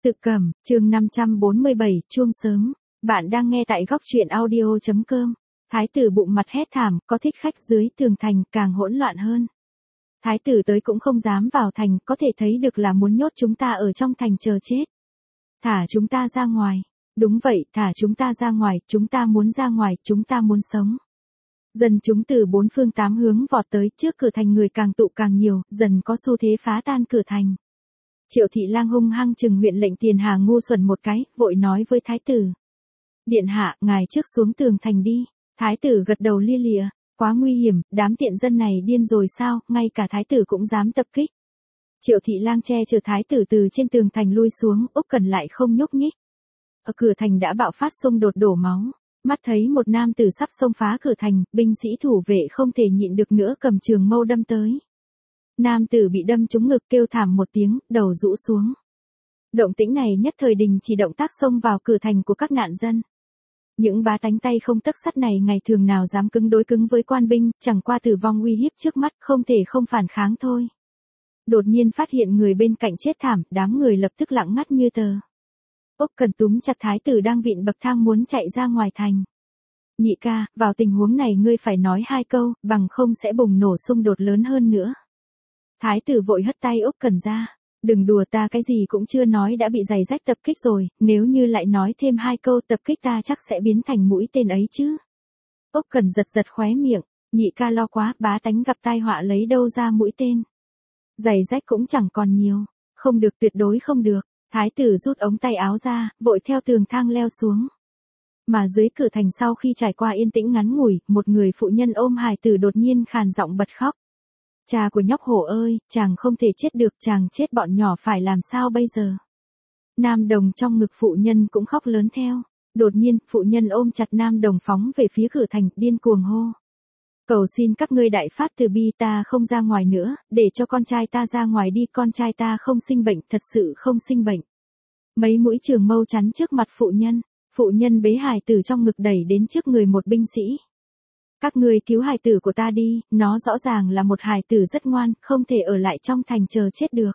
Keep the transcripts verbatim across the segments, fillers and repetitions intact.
Tự Cẩm, chương năm trăm bốn mươi bảy, chuông sớm. Bạn đang nghe tại góc truyện audio chấm com. Thái tử bụng mặt hét thảm, có thích khách dưới tường thành càng hỗn loạn hơn. Thái tử tới cũng không dám vào thành, có thể thấy được là muốn nhốt chúng ta ở trong thành chờ chết. Thả chúng ta ra ngoài. Đúng vậy, thả chúng ta ra ngoài, chúng ta muốn ra ngoài, chúng ta muốn sống. Dần chúng từ bốn phương tám hướng vọt tới, trước cửa thành người càng tụ càng nhiều, dần có xu thế phá tan cửa thành. Triệu Thị Lang hung hăng trừng huyện lệnh Tiền Hà ngu xuẩn một cái, vội nói với thái tử. Điện hạ, ngài trước xuống tường thành đi. Thái tử gật đầu lia lịa, quá nguy hiểm, đám tiện dân này điên rồi sao, ngay cả thái tử cũng dám tập kích. Triệu Thị Lang che chở thái tử từ trên tường thành lui xuống, Úc Cần lại không nhúc nhích. Ở cửa thành đã bạo phát xung đột đổ máu, mắt thấy một nam tử sắp xông phá cửa thành, binh sĩ thủ vệ không thể nhịn được nữa cầm trường mâu đâm tới. Nam tử bị đâm trúng ngực kêu thảm một tiếng, đầu rũ xuống. Động tĩnh này nhất thời đình chỉ động tác xông vào cửa thành của các nạn dân. Những bá tánh tay không tấc sắt này ngày thường nào dám cứng đối cứng với quan binh, chẳng qua tử vong uy hiếp trước mắt, không thể không phản kháng thôi. Đột nhiên phát hiện người bên cạnh chết thảm, đám người lập tức lặng ngắt như tờ. Úc Cần túm chặt thái tử đang vịn bậc thang muốn chạy ra ngoài thành. Nhị ca, vào tình huống này ngươi phải nói hai câu, bằng không sẽ bùng nổ xung đột lớn hơn nữa. Thái tử vội hất tay Úc Cần ra. Đừng đùa, ta cái gì cũng chưa nói đã bị giày rách tập kích rồi, nếu như lại nói thêm hai câu tập kích ta chắc sẽ biến thành mũi tên ấy chứ. Úc Cần giật giật khóe miệng, nhị ca lo quá, bá tánh gặp tai họa lấy đâu ra mũi tên. Giày rách cũng chẳng còn nhiều, không được, tuyệt đối không được. Thái tử rút ống tay áo ra, vội theo tường thang leo xuống. Mà dưới cửa thành sau khi trải qua yên tĩnh ngắn ngủi, một người phụ nhân ôm hài tử đột nhiên khàn giọng bật khóc. Cha của nhóc hổ ơi, chàng không thể chết được, chàng chết bọn nhỏ phải làm sao bây giờ? Nam đồng trong ngực phụ nhân cũng khóc lớn theo. Đột nhiên, phụ nhân ôm chặt nam đồng phóng về phía cửa thành, điên cuồng hô. Cầu xin các ngươi đại phát từ bi, ta không ra ngoài nữa, để cho con trai ta ra ngoài đi, con trai ta không sinh bệnh, thật sự không sinh bệnh. Mấy mũi trường mâu chắn trước mặt phụ nhân, phụ nhân bế hài tử trong ngực đẩy đến trước người một binh sĩ. Các ngươi cứu hài tử của ta đi, nó rõ ràng là một hài tử rất ngoan, không thể ở lại trong thành chờ chết được.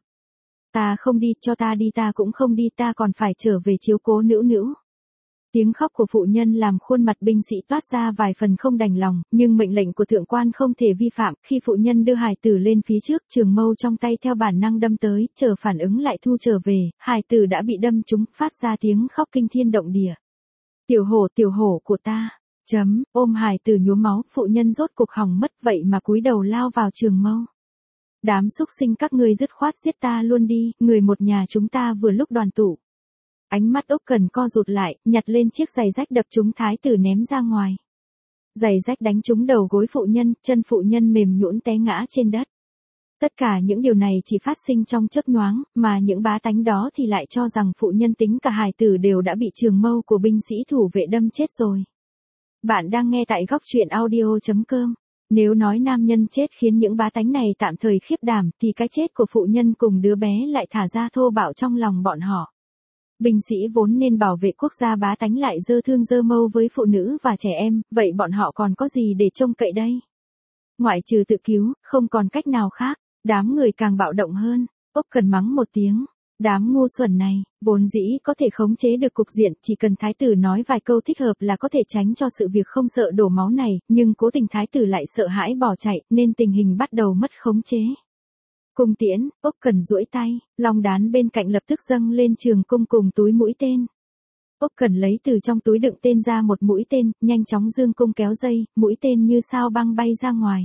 Ta không đi, cho ta đi, ta cũng không đi, ta còn phải trở về chiếu cố nữu nữu. Tiếng khóc của phụ nhân làm khuôn mặt binh sĩ toát ra vài phần không đành lòng, nhưng mệnh lệnh của thượng quan không thể vi phạm. Khi phụ nhân đưa hài tử lên phía trước, trường mâu trong tay theo bản năng đâm tới, chờ phản ứng lại thu trở về, hài tử đã bị đâm trúng, phát ra tiếng khóc kinh thiên động địa. Tiểu hổ, tiểu hổ của ta. Chấm, ôm hài tử nhuốm máu, phụ nhân rốt cuộc hỏng mất, vậy mà cúi đầu lao vào trường mâu. Đám xúc sinh các ngươi dứt khoát giết ta luôn đi, người một nhà chúng ta vừa lúc đoàn tụ. Ánh mắt Úc Cần co rụt lại, nhặt lên chiếc giày rách đập trúng thái tử ném ra ngoài. Giày rách đánh trúng đầu gối phụ nhân, chân phụ nhân mềm nhũn té ngã trên đất. Tất cả những điều này chỉ phát sinh trong chớp nhoáng, mà những bá tánh đó thì lại cho rằng phụ nhân tính cả hài tử đều đã bị trường mâu của binh sĩ thủ vệ đâm chết rồi. Bạn đang nghe tại góc truyện audio chấm com. Nếu nói nam nhân chết khiến những bá tánh này tạm thời khiếp đảm, thì cái chết của phụ nhân cùng đứa bé lại thả ra thô bạo trong lòng bọn họ. Binh sĩ vốn nên bảo vệ quốc gia, bá tánh lại dơ thương dơ mâu với phụ nữ và trẻ em, vậy bọn họ còn có gì để trông cậy đây? Ngoại trừ tự cứu, không còn cách nào khác, đám người càng bạo động hơn. Úc Cần mắng một tiếng. Đám ngu xuẩn này, vốn dĩ có thể khống chế được cục diện, chỉ cần thái tử nói vài câu thích hợp là có thể tránh cho sự việc không sợ đổ máu này, nhưng cố tình thái tử lại sợ hãi bỏ chạy, nên tình hình bắt đầu mất khống chế. Cung tiễn, Úc Cần duỗi tay, long đán bên cạnh lập tức dâng lên trường cung cùng túi mũi tên. Úc Cần lấy từ trong túi đựng tên ra một mũi tên, nhanh chóng dương cung kéo dây, mũi tên như sao băng bay ra ngoài.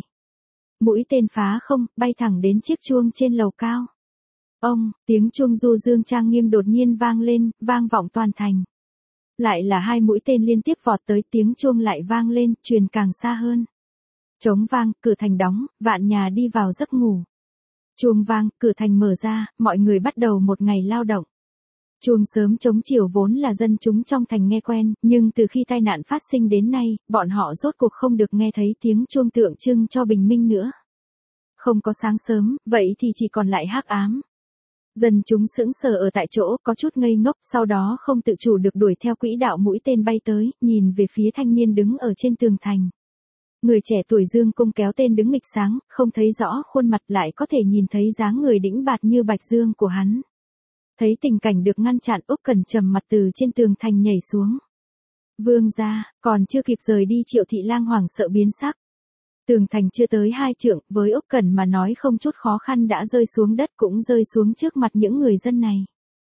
Mũi tên phá không, bay thẳng đến chiếc chuông trên lầu cao. Ông, tiếng chuông du dương trang nghiêm đột nhiên vang lên, vang vọng toàn thành. Lại là hai mũi tên liên tiếp vọt tới, tiếng chuông lại vang lên, truyền càng xa hơn. Trống vang, cửa thành đóng, vạn nhà đi vào giấc ngủ. Chuông vang, cửa thành mở ra, mọi người bắt đầu một ngày lao động. Chuông sớm chống chiều vốn là dân chúng trong thành nghe quen, nhưng từ khi tai nạn phát sinh đến nay, bọn họ rốt cuộc không được nghe thấy tiếng chuông tượng trưng cho bình minh nữa. Không có sáng sớm, vậy thì chỉ còn lại hắc ám. Dân chúng sững sờ ở tại chỗ, có chút ngây ngốc, sau đó không tự chủ được đuổi theo quỹ đạo mũi tên bay tới, nhìn về phía thanh niên đứng ở trên tường thành. Người trẻ tuổi dương cung kéo tên đứng nghịch sáng, không thấy rõ khuôn mặt, lại có thể nhìn thấy dáng người đĩnh bạt như bạch dương của hắn. Thấy tình cảnh được ngăn chặn, Úc Cẩn trầm mặt từ trên tường thành nhảy xuống. Vương gia, còn chưa kịp rời đi Triệu Thị Lang hoảng sợ biến sắc. Tường thành chưa tới hai trượng, với Úc Cẩn mà nói không chút khó khăn đã rơi xuống đất cũng rơi xuống trước mặt những người dân này.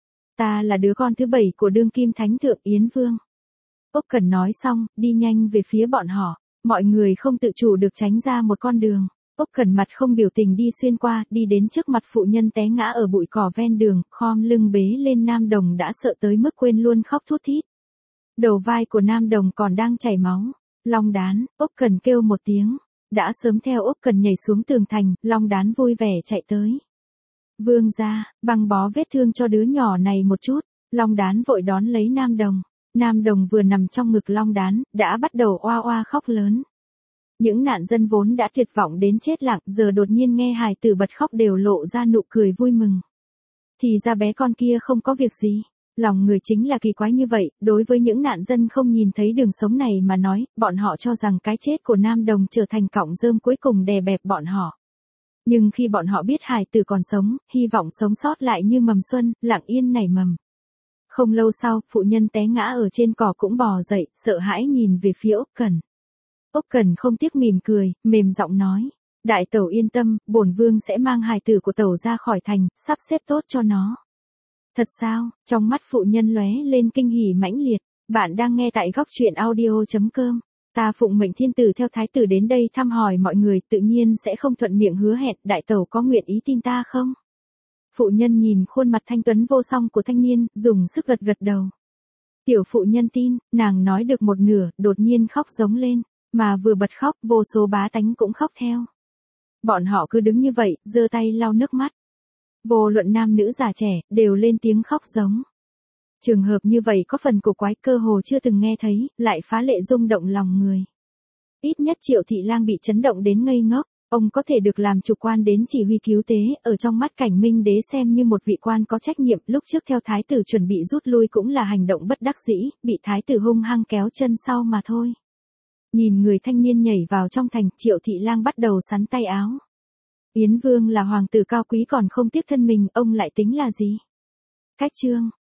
Ta là đứa con thứ bảy của đương kim thánh thượng Yến Vương. Úc Cẩn nói xong, đi nhanh về phía bọn họ, mọi người không tự chủ được tránh ra một con đường. Úc Cẩn mặt không biểu tình đi xuyên qua, đi đến trước mặt phụ nhân té ngã ở bụi cỏ ven đường, khom lưng bế lên Nam Đồng đã sợ tới mức quên luôn khóc thút thít. Đầu vai của Nam Đồng còn đang chảy máu. Long Đán, Úc Cẩn kêu một tiếng. Đã sớm theo Úc Cẩn nhảy xuống tường thành, Long Đán vui vẻ chạy tới. Vương gia, băng bó vết thương cho đứa nhỏ này một chút. Long Đán vội đón lấy Nam Đồng. Nam Đồng vừa nằm trong ngực Long Đán, đã bắt đầu oa oa khóc lớn. Những nạn dân vốn đã tuyệt vọng đến chết lặng, giờ đột nhiên nghe hài tử bật khóc đều lộ ra nụ cười vui mừng. Thì ra bé con kia không có việc gì. Lòng người chính là kỳ quái như vậy, đối với những nạn dân không nhìn thấy đường sống này mà nói, bọn họ cho rằng cái chết của Nam Đồng trở thành cọng rơm cuối cùng đè bẹp bọn họ. Nhưng khi bọn họ biết hài tử còn sống, hy vọng sống sót lại như mầm xuân, lặng yên nảy mầm. Không lâu sau, phụ nhân té ngã ở trên cỏ cũng bò dậy, sợ hãi nhìn về phía Úc Cẩn. Úc Cẩn không tiếc mỉm cười, mềm giọng nói, đại tẩu yên tâm, bổn vương sẽ mang hài tử của tẩu ra khỏi thành, sắp xếp tốt cho nó. Thật sao? Trong mắt phụ nhân lóe lên kinh hỉ mãnh liệt. Bạn đang nghe tại góc truyện audio chấm com. Ta phụng mệnh thiên tử theo thái tử đến đây thăm hỏi mọi người, tự nhiên sẽ không thuận miệng hứa hẹn, đại tẩu có nguyện ý tin ta không? Phụ nhân nhìn khuôn mặt thanh tuấn vô song của thanh niên, dùng sức gật gật đầu. Tiểu phụ nhân tin, nàng nói được một nửa, đột nhiên khóc giống lên, mà vừa bật khóc, vô số bá tánh cũng khóc theo. Bọn họ cứ đứng như vậy, giơ tay lau nước mắt. Vô luận nam nữ già trẻ, đều lên tiếng khóc giống. Trường hợp như vậy có phần cổ quái, cơ hồ chưa từng nghe thấy, lại phá lệ rung động lòng người. Ít nhất Triệu Thị Lang bị chấn động đến ngây ngốc, ông có thể được làm chủ quan đến chỉ huy cứu tế, ở trong mắt Cảnh Minh Đế xem như một vị quan có trách nhiệm, lúc trước theo thái tử chuẩn bị rút lui cũng là hành động bất đắc dĩ, bị thái tử hung hăng kéo chân sau mà thôi. Nhìn người thanh niên nhảy vào trong thành, Triệu Thị Lang bắt đầu sắn tay áo. Yến Vương là hoàng tử cao quý còn không tiếc thân mình, ông lại tính là gì? Cách chương,